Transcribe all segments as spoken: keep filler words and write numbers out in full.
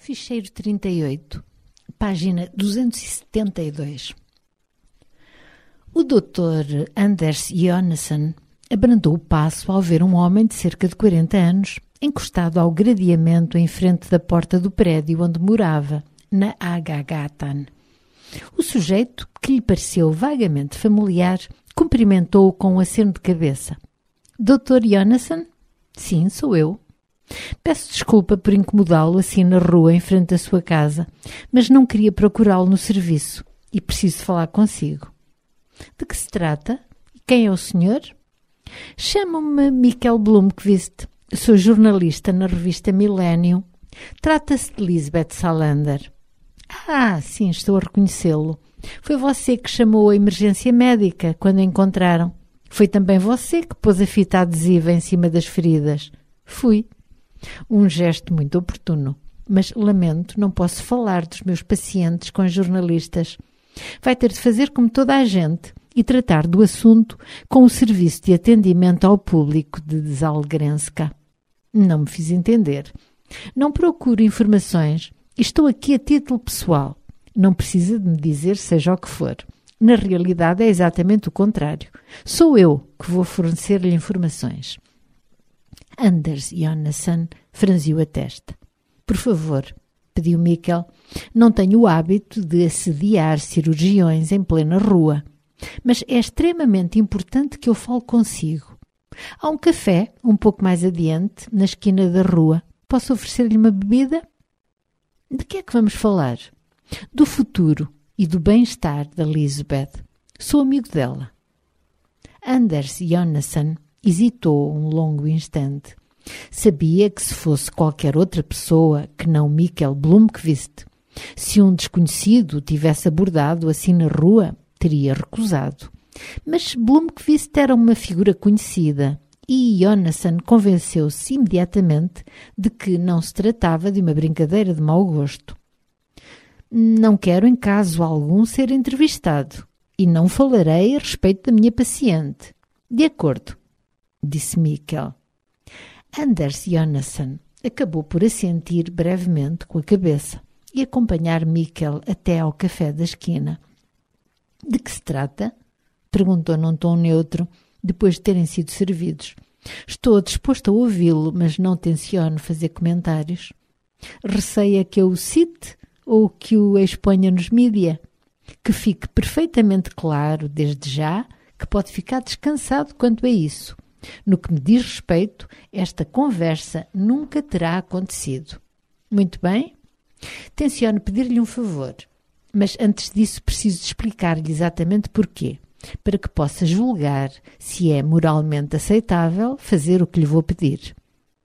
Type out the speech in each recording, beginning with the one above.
Ficheiro trinta e oito, página duzentos e setenta e dois. O doutor Anders Jonassen abrandou o passo ao ver um homem de cerca de quarenta anos encostado ao gradeamento em frente da porta do prédio onde morava, na Hagagatan. O sujeito, que lhe pareceu vagamente familiar, cumprimentou-o com um aceno de cabeça. doutor Jonassen? Sim, sou eu. Peço desculpa por incomodá-lo assim na rua em frente da sua casa, mas não queria procurá-lo no serviço e preciso falar consigo. De que se trata? Quem é o senhor? Chamo-me Mikael Blomqvist. Sou jornalista na revista Millennium. Trata-se de Lisbeth Salander. Ah, sim, estou a reconhecê-lo. Foi você que chamou a emergência médica quando a encontraram. Foi também você que pôs a fita adesiva em cima das feridas. Fui. Um gesto muito oportuno, mas lamento, não posso falar dos meus pacientes com jornalistas. Vai ter de fazer como toda a gente e tratar do assunto com o serviço de atendimento ao público de Zalgrenska. Não me fiz entender. Não procuro informações. Estou aqui a título pessoal. Não precisa de me dizer seja o que for. Na realidade é exatamente o contrário. Sou eu que vou fornecer-lhe informações. Anders Jonassen franziu a testa. Por favor, pediu Mikael, não tenho o hábito de assediar cirurgiões em plena rua, mas é extremamente importante que eu fale consigo. Há um café, um pouco mais adiante, na esquina da rua. Posso oferecer-lhe uma bebida? De que é que vamos falar? Do futuro e do bem-estar da Lisbeth. Sou amigo dela. Anders Jonassen hesitou um longo instante. Sabia que se fosse qualquer outra pessoa que não Mikael Blomqvist, se um desconhecido o tivesse abordado assim na rua, teria recusado. Mas Blomqvist era uma figura conhecida e Jonassen convenceu-se imediatamente de que não se tratava de uma brincadeira de mau gosto. Não quero em caso algum ser entrevistado e não falarei a respeito da minha paciente. De acordo, disse Mikael. Anders Jonassen acabou por assentir brevemente com a cabeça e acompanhar Mikael até ao café da esquina. De que se trata? Perguntou num tom neutro, depois de terem sido servidos. Estou disposto a ouvi-lo, mas não tenciono fazer comentários. Receia que eu o cite ou que o exponha nos mídia? Que fique perfeitamente claro, desde já, que pode ficar descansado quanto a isso. No que me diz respeito, esta conversa nunca terá acontecido. Muito bem? Tenciono pedir-lhe um favor, mas antes disso preciso explicar-lhe exatamente porquê, para que possa julgar se é moralmente aceitável fazer o que lhe vou pedir.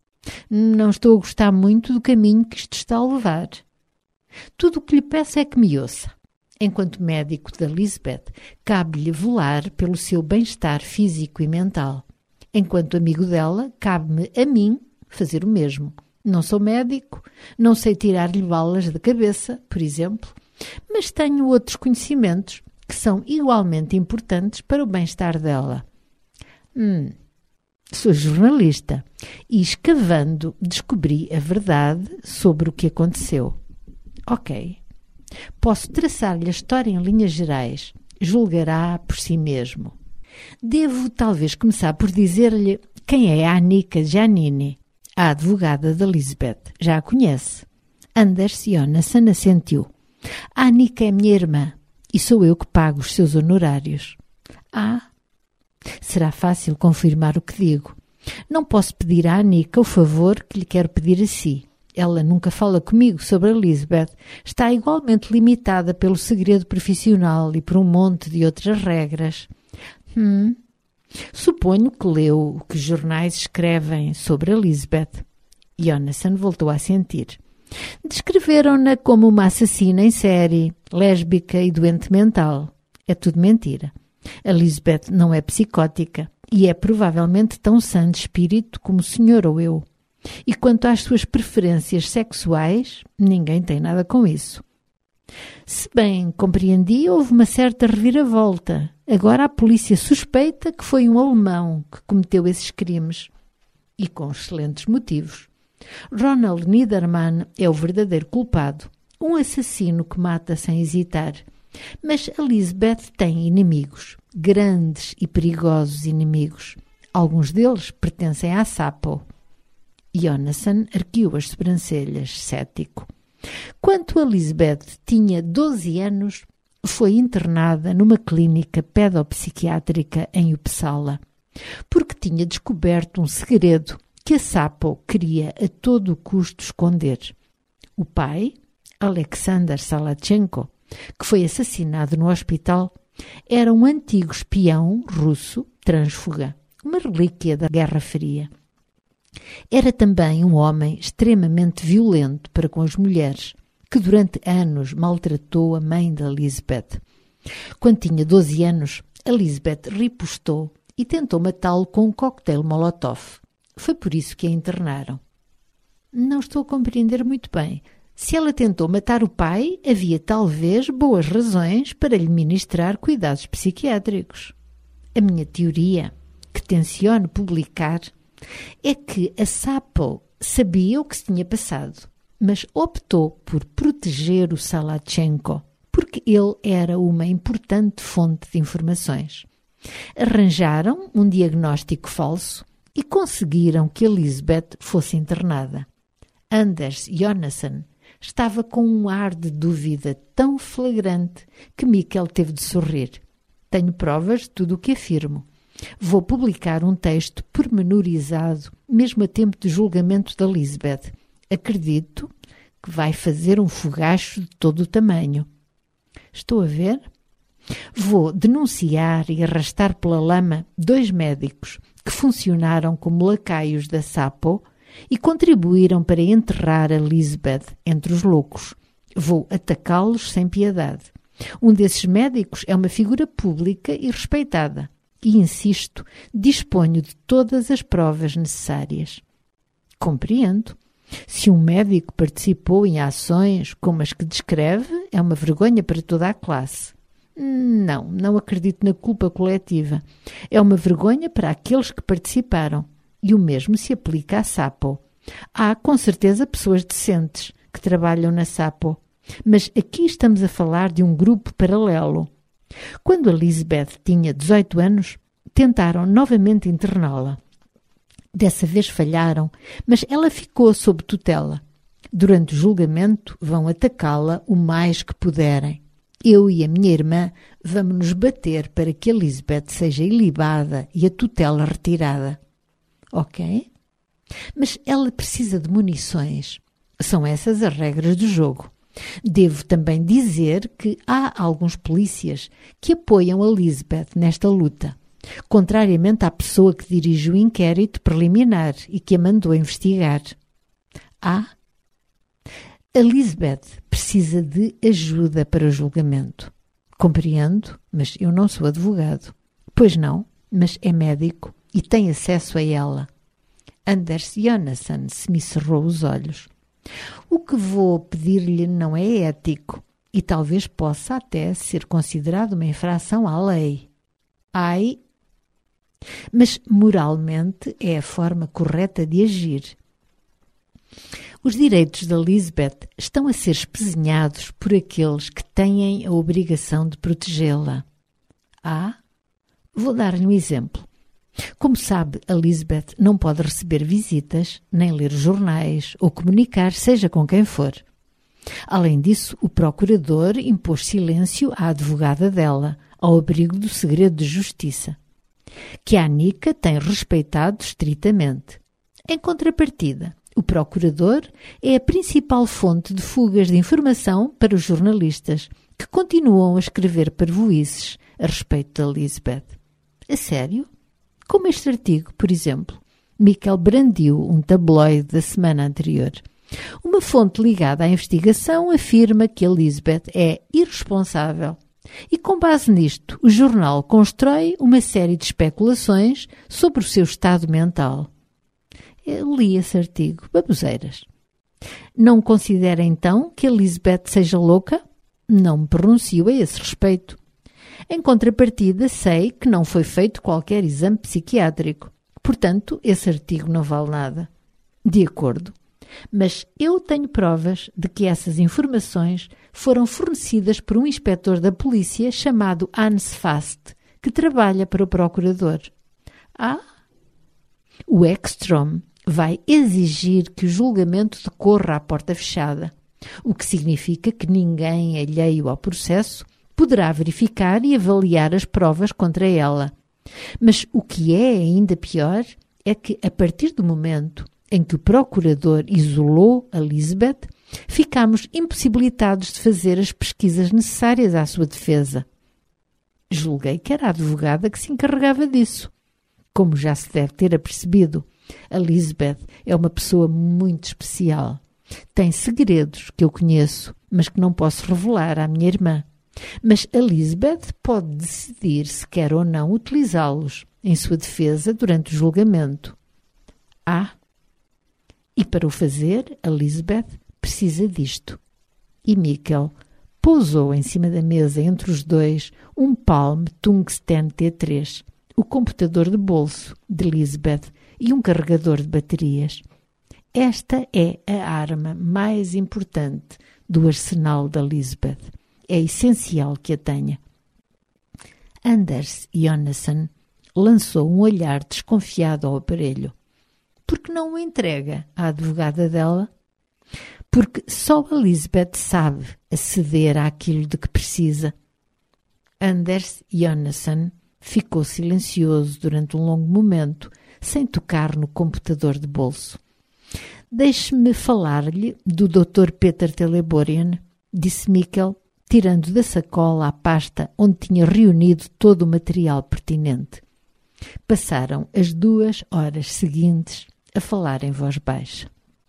Não estou a gostar muito do caminho que isto está a levar. Tudo o que lhe peço é que me ouça. Enquanto médico da Lisbeth, cabe-lhe velar pelo seu bem-estar físico e mental. Enquanto amigo dela, cabe-me a mim fazer o mesmo. Não sou médico, não sei tirar-lhe balas da cabeça, por exemplo, mas tenho outros conhecimentos que são igualmente importantes para o bem-estar dela. Hum, sou jornalista e, escavando, descobri a verdade sobre o que aconteceu. Ok. Posso traçar-lhe a história em linhas gerais. Julgará por si mesmo. Devo talvez começar por dizer-lhe quem é a Annika Giannini, a advogada da Lisbeth. Já a conhece? Anders Jonassen assentiu. A Annika é minha irmã e sou eu que pago os seus honorários. Ah, será fácil confirmar o que digo. Não posso pedir à Annika o favor que lhe quero pedir a si. Ela nunca fala comigo sobre a Lisbeth. Está igualmente limitada pelo segredo profissional e por um monte de outras regras. Hum, suponho que leu o que os jornais escrevem sobre a Lisbeth. Jonassen voltou a assentir. Descreveram-na como uma assassina em série, lésbica e doente mental. É tudo mentira. A Lisbeth não é psicótica e é provavelmente tão sã de espírito como o senhor ou eu. E quanto às suas preferências sexuais, ninguém tem nada com isso. Se bem compreendi, houve uma certa reviravolta. Agora a polícia suspeita que foi um alemão que cometeu esses crimes. E com excelentes motivos. Ronald Niederman é o verdadeiro culpado, um assassino que mata sem hesitar. Mas Elizabeth tem inimigos, grandes e perigosos inimigos. Alguns deles pertencem à Sappho. Jonasson ergueu as sobrancelhas, cético. Quando Elizabeth tinha doze anos, foi internada numa clínica pedopsiquiátrica em Uppsala, porque tinha descoberto um segredo que a Sappho queria a todo custo esconder. O pai, Alexander Salachenko, que foi assassinado no hospital, era um antigo espião russo trânsfuga, uma relíquia da Guerra Fria. Era também um homem extremamente violento para com as mulheres, que durante anos maltratou a mãe de Elizabeth. Quando tinha doze anos, Elizabeth ripostou e tentou matá-lo com um coquetel Molotov. Foi por isso que a internaram. Não estou a compreender muito bem. Se ela tentou matar o pai, havia talvez boas razões para lhe ministrar cuidados psiquiátricos. A minha teoria, que tenciono publicar, é que a Sappho sabia o que se tinha passado, mas optou por proteger o Salachenko, porque ele era uma importante fonte de informações. Arranjaram um diagnóstico falso e conseguiram que Elizabeth fosse internada. Anders Jonasson estava com um ar de dúvida tão flagrante que Mikkel teve de sorrir. Tenho provas de tudo o que afirmo. Vou publicar um texto pormenorizado, mesmo a tempo de julgamento de Elizabeth. Acredito que vai fazer um fogacho de todo o tamanho. Estou a ver? Vou denunciar e arrastar pela lama dois médicos que funcionaram como lacaios da Sappho e contribuíram para enterrar Elizabeth entre os loucos. Vou atacá-los sem piedade. Um desses médicos é uma figura pública e respeitada. E, insisto, disponho de todas as provas necessárias. Compreendo. Se um médico participou em ações como as que descreve, é uma vergonha para toda a classe. Não, não acredito na culpa coletiva. É uma vergonha para aqueles que participaram. E o mesmo se aplica à Sappho. Há, com certeza, pessoas decentes que trabalham na Sappho. Mas aqui estamos a falar de um grupo paralelo. Quando Elizabeth tinha dezoito anos, tentaram novamente interná-la. Dessa vez falharam, mas ela ficou sob tutela. Durante o julgamento, vão atacá-la o mais que puderem. Eu e a minha irmã vamos nos bater para que Elizabeth seja ilibada e a tutela retirada. Ok? Mas ela precisa de munições. São essas as regras do jogo. Devo também dizer que há alguns polícias que apoiam Elizabeth nesta luta, contrariamente à pessoa que dirige o inquérito preliminar e que a mandou investigar. Ah, Elizabeth precisa de ajuda para o julgamento. Compreendo, mas eu não sou advogado. Pois não, mas é médico e tem acesso a ela. Anders Jonasson semicerrou os olhos. O que vou pedir-lhe não é ético e talvez possa até ser considerado uma infração à lei. Ai, mas moralmente é a forma correta de agir. Os direitos de Elizabeth estão a ser espezinhados por aqueles que têm a obrigação de protegê-la. Ah, vou dar-lhe um exemplo. Como sabe, Elizabeth não pode receber visitas, nem ler jornais ou comunicar, seja com quem for. Além disso, o procurador impôs silêncio à advogada dela, ao abrigo do segredo de justiça, que a Annika tem respeitado estritamente. Em contrapartida, o procurador é a principal fonte de fugas de informação para os jornalistas, que continuam a escrever parvoíces a respeito de Elizabeth. A sério? Como este artigo, por exemplo. Mikkel brandiu um tabloide da semana anterior. Uma fonte ligada à investigação afirma que Elizabeth é irresponsável. E com base nisto, o jornal constrói uma série de especulações sobre o seu estado mental. Eu li esse artigo, baboseiras. Não considera então que Elizabeth seja louca? Não me pronuncio a esse respeito. Em contrapartida, sei que não foi feito qualquer exame psiquiátrico. Portanto, esse artigo não vale nada. De acordo. Mas eu tenho provas de que essas informações foram fornecidas por um inspetor da polícia chamado Hans Fast, que trabalha para o procurador. Ah? O Ekstrom vai exigir que o julgamento decorra à porta fechada, o que significa que ninguém alheio ao processo poderá verificar e avaliar as provas contra ela. Mas o que é ainda pior é que, a partir do momento em que o procurador isolou a Lisbeth, ficámos impossibilitados de fazer as pesquisas necessárias à sua defesa. Julguei que era a advogada que se encarregava disso. Como já se deve ter apercebido, a Lisbeth é uma pessoa muito especial. Tem segredos que eu conheço, mas que não posso revelar à minha irmã. Mas a Lisbeth pode decidir se quer ou não utilizá-los em sua defesa durante o julgamento. Ah, e para o fazer, a Lisbeth precisa disto. E Mikkel pousou em cima da mesa entre os dois um Palm Tungsten T três, o computador de bolso de Lisbeth e um carregador de baterias. Esta é a arma mais importante do arsenal da Lisbeth. É essencial que a tenha. Anders Jonasson lançou um olhar desconfiado ao aparelho. Por que não o entrega à advogada dela? Porque só a Lisbeth sabe aceder àquilo de que precisa. Anders Jonasson ficou silencioso durante um longo momento, sem tocar no computador de bolso. Deixe-me falar-lhe do doutor Peter Teleborian, disse Mikkel, tirando da sacola a pasta onde tinha reunido todo o material pertinente. Passaram as duas horas seguintes a falar em voz baixa.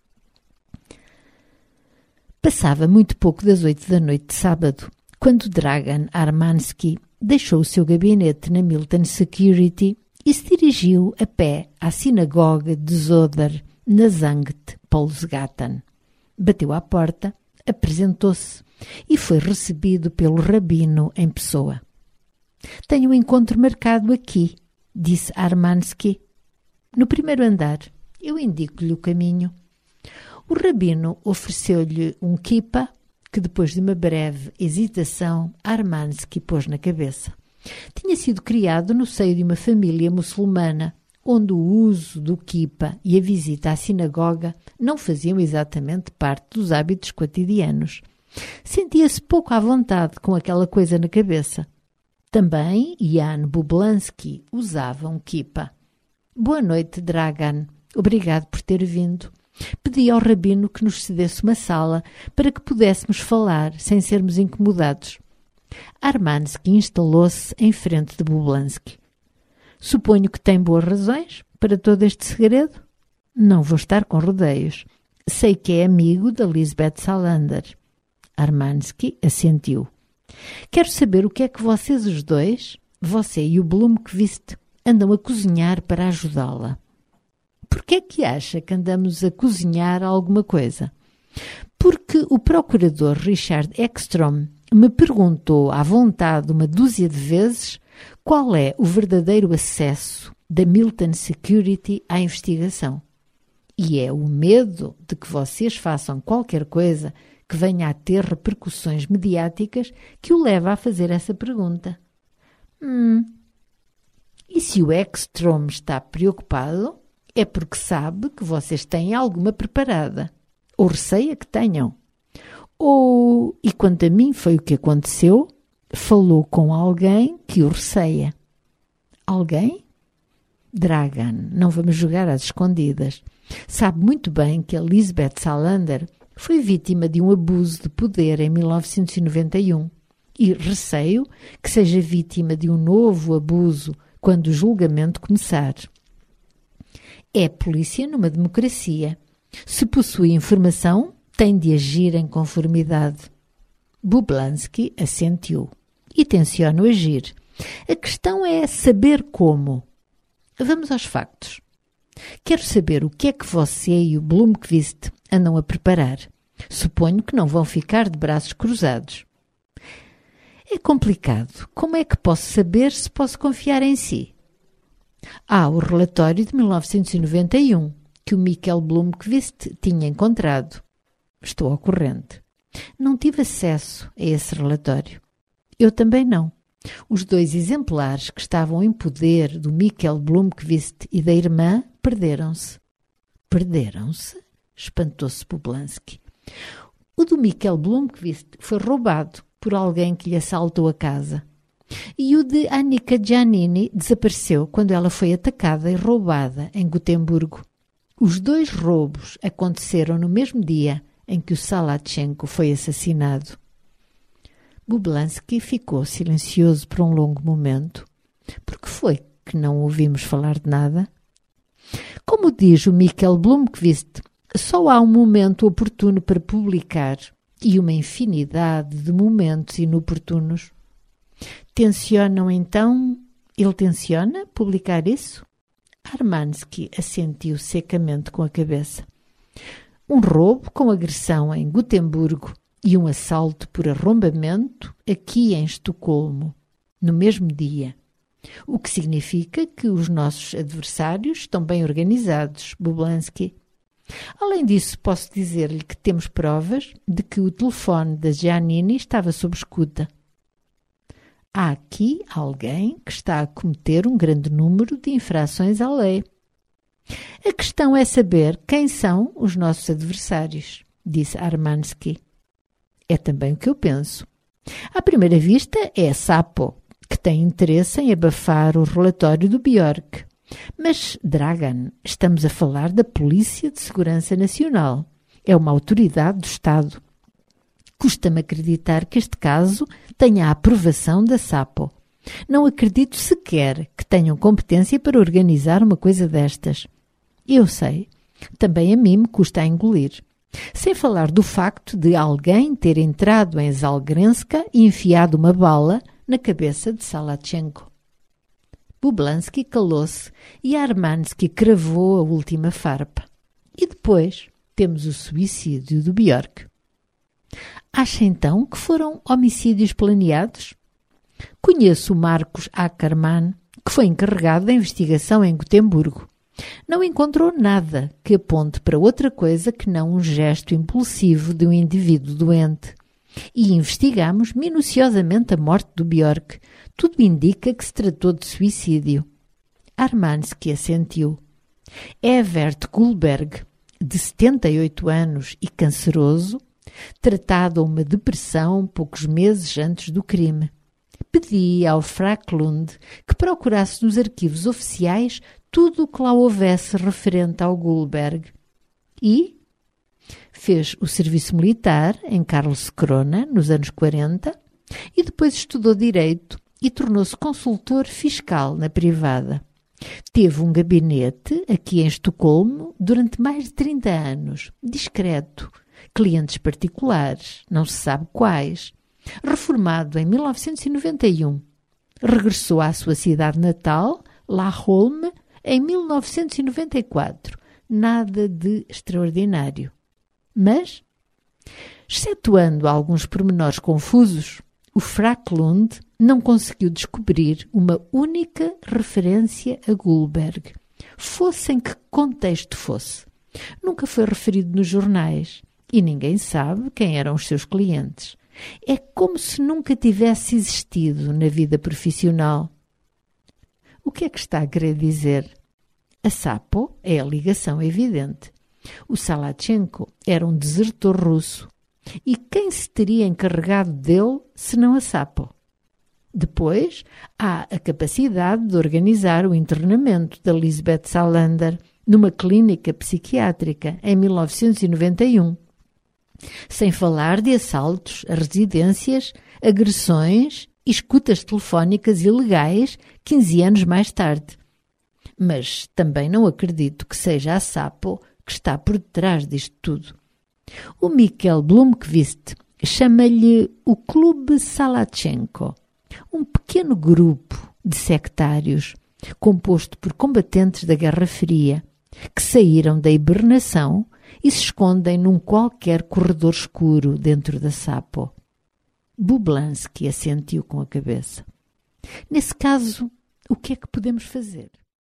Passava muito pouco das oito da noite de sábado, quando Dragan Armansky deixou o seu gabinete na Milton Security e se dirigiu a pé à sinagoga de Zoder, na Zangt Paulsgatan. Bateu à porta, apresentou-se e foi recebido pelo rabino em pessoa. Tenho um encontro marcado aqui, disse Armansky. No primeiro andar, eu indico-lhe o caminho. O rabino ofereceu-lhe um kippa, que depois de uma breve hesitação, Armansky pôs na cabeça. Tinha sido criado no seio de uma família muçulmana, onde o uso do kippa e a visita à sinagoga não faziam exatamente parte dos hábitos cotidianos. Sentia-se pouco à vontade com aquela coisa na cabeça. Também Jan Bublansky usava um kippa. Boa noite, Dragan. Obrigado por ter vindo. Pedi ao rabino que nos cedesse uma sala para que pudéssemos falar sem sermos incomodados. Armansky instalou-se em frente de Bublansky. Suponho que tem boas razões para todo este segredo? Não vou estar com rodeios. Sei que é amigo da Lisbeth Salander. Armansky assentiu. Quero saber o que é que vocês os dois, você e o Blomqvist, andam a cozinhar para ajudá-la. Por que é que acha que andamos a cozinhar alguma coisa? Porque o procurador Richard Ekstrom me perguntou à vontade uma dúzia de vezes qual é o verdadeiro acesso da Milton Security à investigação. E é o medo de que vocês façam qualquer coisa que venha a ter repercussões mediáticas que o leva a fazer essa pergunta. Hum. E se o Ekstrom está preocupado, é porque sabe que vocês têm alguma preparada, ou receia que tenham. Ou, e quanto a mim foi o que aconteceu, falou com alguém que o receia. Alguém? Dragan, não vamos jogar às escondidas. Sabe muito bem que a Lisbeth Salander foi vítima de um abuso de poder em mil novecentos e noventa e um e receio que seja vítima de um novo abuso quando o julgamento começar. É polícia numa democracia. Se possui informação, tem de agir em conformidade. Bublansky assentiu. E tenciono agir. A questão é saber como. Vamos aos factos. Quero saber o que é que você e o Blomqvist andam a preparar. Suponho que não vão ficar de braços cruzados. É complicado. Como é que posso saber se posso confiar em si? Há o relatório de mil novecentos e noventa e um, que o Mikhail Blomkvist tinha encontrado. Estou ao corrente. Não tive acesso a esse relatório. Eu também não. Os dois exemplares que estavam em poder do Mikhail Blomkvist e da irmã perderam-se. Perderam-se? Espantou-se Bublansky. O do Mikhail Blomkvist foi roubado por alguém que lhe assaltou a casa. E o de Annika Giannini desapareceu quando ela foi atacada e roubada em Gotemburgo. Os dois roubos aconteceram no mesmo dia em que o Salatchenko foi assassinado. Bublansky ficou silencioso por um longo momento. Por que foi que não ouvimos falar de nada? Como diz o Mikhail Blomkvist, só há um momento oportuno para publicar e uma infinidade de momentos inoportunos. Tencionam então... Ele tenciona publicar isso? Armansky assentiu secamente com a cabeça. Um roubo com agressão em Gotemburgo e um assalto por arrombamento aqui em Estocolmo, no mesmo dia. O que significa que os nossos adversários estão bem organizados, Bublansky. Além disso, posso dizer-lhe que temos provas de que o telefone da Giannini estava sob escuta. Há aqui alguém que está a cometer um grande número de infrações à lei. A questão é saber quem são os nossos adversários, disse Armansky. É também o que eu penso. À primeira vista é a Sapo, que tem interesse em abafar o relatório do Bjork. Mas, Dragan, estamos a falar da Polícia de Segurança Nacional. É uma autoridade do Estado. Custa-me acreditar que este caso tenha a aprovação da Sapo. Não acredito sequer que tenham competência para organizar uma coisa destas. Eu sei. Também a mim me custa a engolir. Sem falar do facto de alguém ter entrado em Zalgrenska e enfiado uma bala na cabeça de Salatchenko. Bublansky calou-se e Armansky cravou a última farpa. E depois temos o suicídio do Bjork. Acha então que foram homicídios planeados? Conheço o Marcos Ackermann, que foi encarregado da investigação em Gotemburgo. Não encontrou nada que aponte para outra coisa que não um gesto impulsivo de um indivíduo doente. E investigamos minuciosamente a morte do Bjork. Tudo indica que se tratou de suicídio. Armansky assentiu. Evert Gullberg, de setenta e oito anos e canceroso, tratado a uma depressão poucos meses antes do crime. Pedi ao Fraklund que procurasse nos arquivos oficiais tudo o que lá houvesse referente ao Gullberg. E fez o serviço militar em Karlskrona, nos anos quarenta, e depois estudou Direito e tornou-se consultor fiscal na privada. Teve um gabinete aqui em Estocolmo durante mais de trinta anos, discreto, clientes particulares, não se sabe quais. Reformado em mil novecentos e noventa e um, regressou à sua cidade natal, Laholm, em mil novecentos e noventa e quatro. Nada de extraordinário. Mas, excetuando alguns pormenores confusos, o Fraklund não conseguiu descobrir uma única referência a Gullberg, fosse em que contexto fosse. Nunca foi referido nos jornais e ninguém sabe quem eram os seus clientes. É como se nunca tivesse existido na vida profissional. O que é que está a querer dizer? A Sapo é a ligação evidente. O Salatchenko era um desertor russo. E quem se teria encarregado dele senão a Sapo? Depois, há a capacidade de organizar o internamento da Lisbeth Salander numa clínica psiquiátrica em mil novecentos e noventa e um. Sem falar de assaltos a residências, agressões e escutas telefónicas ilegais quinze anos mais tarde. Mas também não acredito que seja a Sapo que está por detrás disto tudo. O Mikhail Blomkvist chama-lhe o Clube Salatchenko, um pequeno grupo de sectários composto por combatentes da Guerra Fria que saíram da hibernação e se escondem num qualquer corredor escuro dentro da Sapo. Bublansky assentiu com a cabeça. Nesse caso, o que é que podemos fazer?